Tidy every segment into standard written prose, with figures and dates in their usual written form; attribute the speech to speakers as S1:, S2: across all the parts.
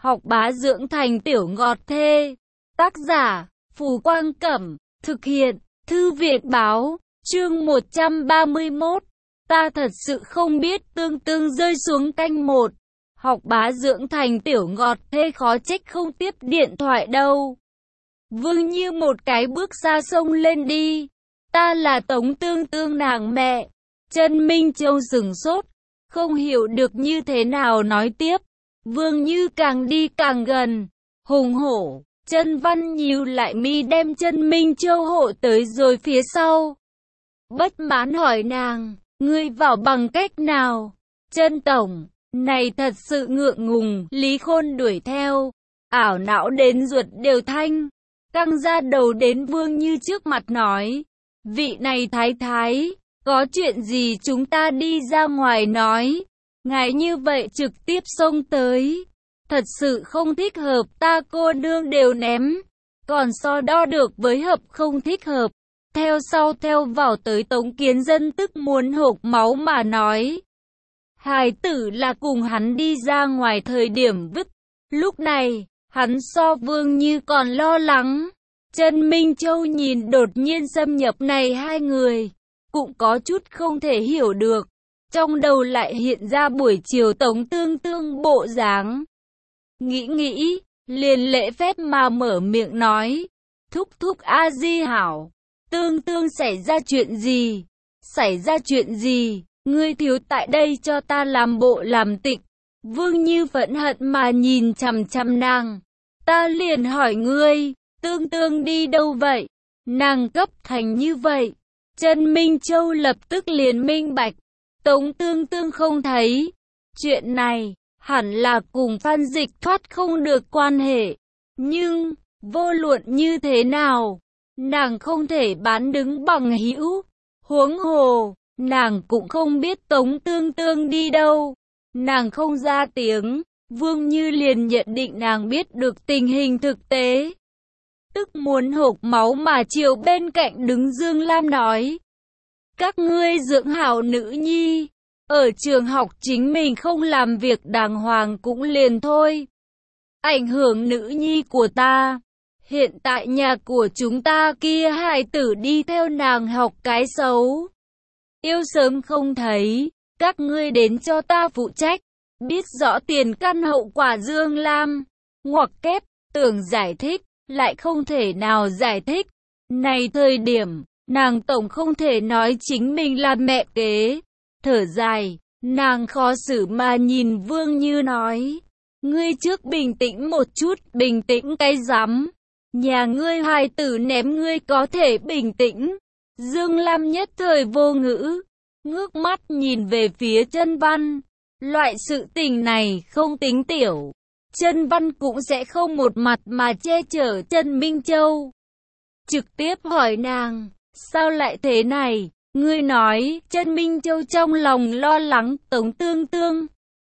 S1: Học bá dưỡng thành tiểu ngọt thê. Tác giả, Phù Quang Cẩm. Thực hiện, Thư viện Báo. Chương 131. Ta thật sự không biết tương tương rơi xuống canh 1. Học bá dưỡng thành tiểu ngọt thê khó trách không tiếp điện thoại đâu. Vương Như một cái bước xa xông lên đi. Ta là Tống Tương Tương nàng mẹ. Trần Minh Châu sửng sốt, không hiểu được như thế nào nói tiếp. Vương Như càng đi càng gần, hùng hổ. Trần Văn nhíu lại mi đem Trần Minh Châu hộ tới rồi phía sau. Bất mãn hỏi nàng, ngươi vào bằng cách nào? Trần Tổng, này thật sự ngượng ngùng. Lý Khôn đuổi theo, ảo não đến ruột đều thanh, căng ra đầu đến Vương Như trước mặt nói, vị này thái thái, có chuyện gì chúng ta đi ra ngoài nói, ngài như vậy trực tiếp xông tới, thật sự không thích hợp, ta cô nương đều ném, còn so đo được với hợp không thích hợp. Theo sau theo vào tới Tống Kiến Dân tức muốn hộc máu mà nói. Hài tử là cùng hắn đi ra ngoài thời điểm vứt. Lúc này, hắn so Vương Như còn lo lắng. Trần Minh Châu nhìn đột nhiên xâm nhập này hai người, cũng có chút không thể hiểu được. Trong đầu lại hiện ra buổi chiều Tống Tương Tương bộ dáng. Nghĩ, liền lễ phép mà mở miệng nói. Thúc thúc A Di hảo. Tương Tương xảy ra chuyện gì? Xảy ra chuyện gì? Ngươi thiếu tại đây cho ta làm bộ làm tịch. Vương Như phẫn hận mà nhìn chằm chằm nàng. Ta liền hỏi ngươi, Tương Tương đi đâu vậy? Nàng cấp thành như vậy. Trần Minh Châu lập tức liền minh bạch. Tống Tương Tương không thấy. Chuyện này, hẳn là cùng Phan Dịch thoát không được quan hệ. Nhưng, vô luận như thế nào, nàng không thể bán đứng bằng hữu. Huống hồ, nàng cũng không biết Tống Tương Tương đi đâu. Nàng không ra tiếng, Vương Như liền nhận định nàng biết được tình hình thực tế. Tức muốn hộc máu mà chiều bên cạnh đứng Dương Lam nói. Các ngươi dưỡng hảo nữ nhi, ở trường học chính mình không làm việc đàng hoàng cũng liền thôi. Ảnh hưởng nữ nhi của ta. Hiện tại nhà của chúng ta kia hài tử đi theo nàng học cái xấu. Yêu sớm không thấy, các ngươi đến cho ta phụ trách. Biết rõ tiền căn hậu quả Dương Lam. Ngoặc kép, tưởng giải thích, lại không thể nào giải thích. Này thời điểm, nàng tổng không thể nói chính mình là mẹ kế. Thở dài, nàng khó xử mà nhìn Vương Như nói. Ngươi trước bình tĩnh một chút, bình tĩnh cái rắm. Nhà ngươi hài tử ném ngươi có thể bình tĩnh. Dương Lam nhất thời vô ngữ, ngước mắt nhìn về phía Trân Văn. Loại sự tình này không tính tiểu. Trân Văn cũng sẽ không một mặt mà che chở Trần Minh Châu. Trực tiếp hỏi nàng, sao lại thế này? Ngươi nói, Trần Minh Châu trong lòng lo lắng. Tống Tương Tương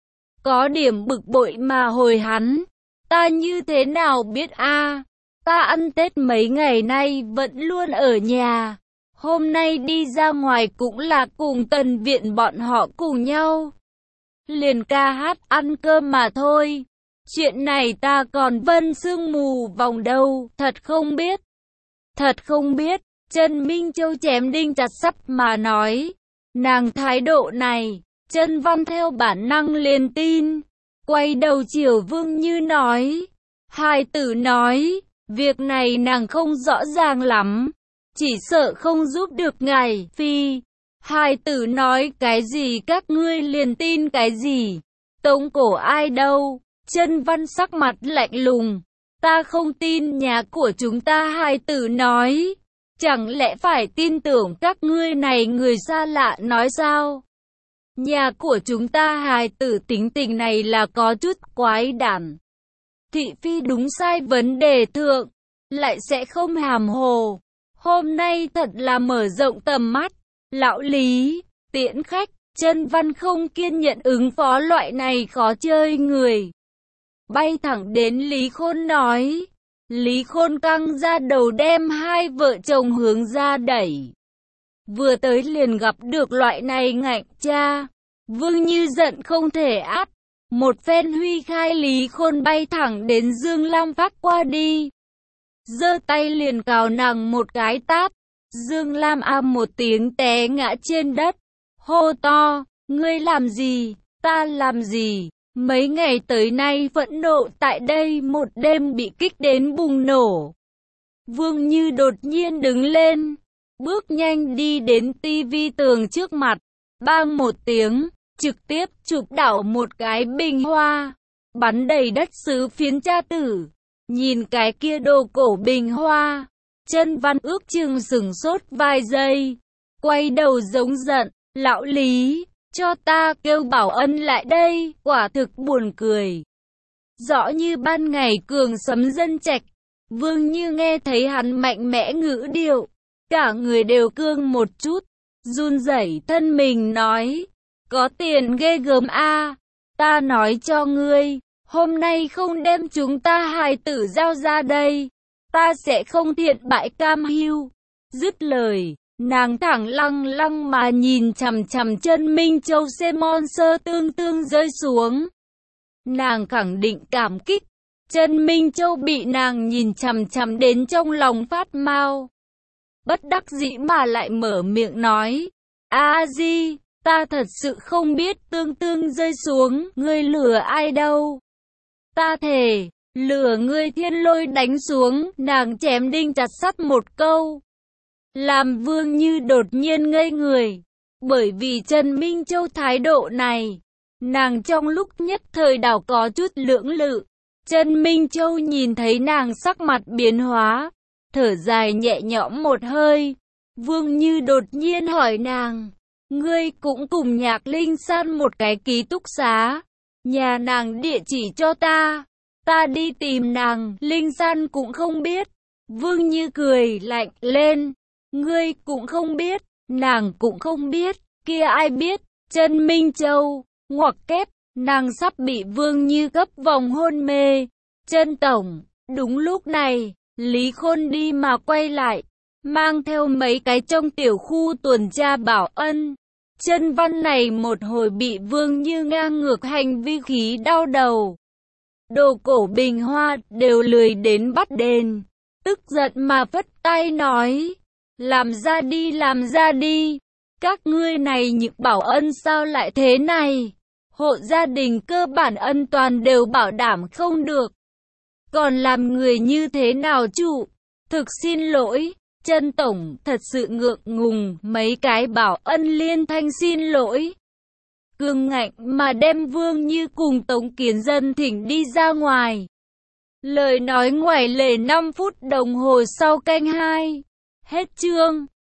S1: có điểm bực bội mà hồi hắn. Ta như thế nào biết a? Ta ăn Tết mấy ngày nay vẫn luôn ở nhà. Hôm nay đi ra ngoài cũng là cùng Tần Viện bọn họ cùng nhau. Liền ca hát ăn cơm mà thôi. Chuyện này ta còn vân sương mù vòng đâu, thật không biết. Thật không biết, Trần Minh Châu chém đinh chặt sắt mà nói. Nàng thái độ này, Trân Văn theo bản năng liền tin. Quay đầu chiều Vương Như nói. Hài tử nói, việc này nàng không rõ ràng lắm. Chỉ sợ không giúp được ngài phi. Hài tử nói cái gì các ngươi liền tin cái gì. Tống cổ ai đâu. Trân Văn sắc mặt lạnh lùng. Ta không tin nhà của chúng ta. Hài tử nói. Chẳng lẽ phải tin tưởng các ngươi này người xa lạ nói sao? Nhà của chúng ta hài tử tính tình này là có chút quái đản. Thị phi đúng sai vấn đề thượng, lại sẽ không hàm hồ. Hôm nay thật là mở rộng tầm mắt. Lão Lý, tiễn khách. Trân Văn không kiên nhẫn ứng phó loại này khó chơi người. Bay thẳng đến Lý Khôn nói. Lý Khôn căng ra đầu đem hai vợ chồng hướng ra đẩy. Vừa tới liền gặp được loại này ngạnh cha. Vương Như giận không thể át. Một phen huy khai, Lý Khôn bay thẳng đến Dương Lam Phát qua đi, giơ tay liền cào nàng một cái tát. Dương Lam a một tiếng té ngã trên đất, hô to, ngươi làm gì, ta làm gì? Mấy ngày tới nay phẫn nộ tại đây một đêm bị kích đến bùng nổ. Vương Như đột nhiên đứng lên, bước nhanh đi đến tivi tường trước mặt, bang một tiếng, trực tiếp chụp đảo một cái bình hoa, bắn đầy đất sứ phiến cha tử. Nhìn cái kia đồ cổ bình hoa, Chân Văn ước chừng sửng sốt vài giây, quay đầu giống giận, lão Lý, cho ta kêu Bảo Ân lại đây, quả thực buồn cười. Rõ như ban ngày cường sấm dân trạch, Vương Như nghe thấy hắn mạnh mẽ ngữ điệu, cả người đều cương một chút, run rẩy thân mình nói, có tiền ghê gớm a, ta nói cho ngươi, hôm nay không đem chúng ta hài tử giao ra đây, ta sẽ không thiện bại cam hưu. Dứt lời, nàng thẳng lăng lăng mà nhìn chằm chằm chân Minh Châu xem monster tương tương rơi xuống. Nàng khẳng định cảm kích, chân Minh Châu bị nàng nhìn chằm chằm đến trong lòng phát mau. Bất đắc dĩ mà lại mở miệng nói, A Di, ta thật sự không biết tương tương rơi xuống, ngươi lừa ai đâu. Ta thề, lừa ngươi thiên lôi đánh xuống, nàng chém đinh chặt sắt một câu. Làm Vương Như đột nhiên ngây người, bởi vì Trần Minh Châu thái độ này, nàng trong lúc nhất thời đảo có chút lưỡng lự. Trần Minh Châu nhìn thấy nàng sắc mặt biến hóa, thở dài nhẹ nhõm một hơi. Vương Như đột nhiên hỏi nàng, ngươi cũng cùng Nhạc Linh San một cái ký túc xá, nhà nàng địa chỉ cho ta đi tìm nàng. Linh San cũng không biết. Vương Như cười lạnh lên, ngươi cũng không biết, nàng cũng không biết, kia ai biết? Trần Minh Châu, ngoặc kép, nàng sắp bị Vương Như gấp vòng hôn mê. Trần tổng, đúng lúc này, Lý Khôn đi mà quay lại, mang theo mấy cái trong tiểu khu tuần tra Bảo Ân. Trần Văn này một hồi bị Vương Như ngang ngược hành vi khí đau đầu. Đồ cổ bình hoa đều lười đến bắt đền, tức giận mà phất tay nói, làm ra đi, các ngươi này những Bảo Ân sao lại thế này, hộ gia đình cơ bản ân toàn đều bảo đảm không được, còn làm người như thế nào chủ? Thực xin lỗi, Trần tổng, thật sự ngượng ngùng. Mấy cái Bảo Ân liên thanh xin lỗi, cương ngạnh mà đem Vương Như cùng Tống Kiến Dân thỉnh đi ra ngoài. Lời nói ngoài lề 5 phút đồng hồ sau canh 2. Hết chương.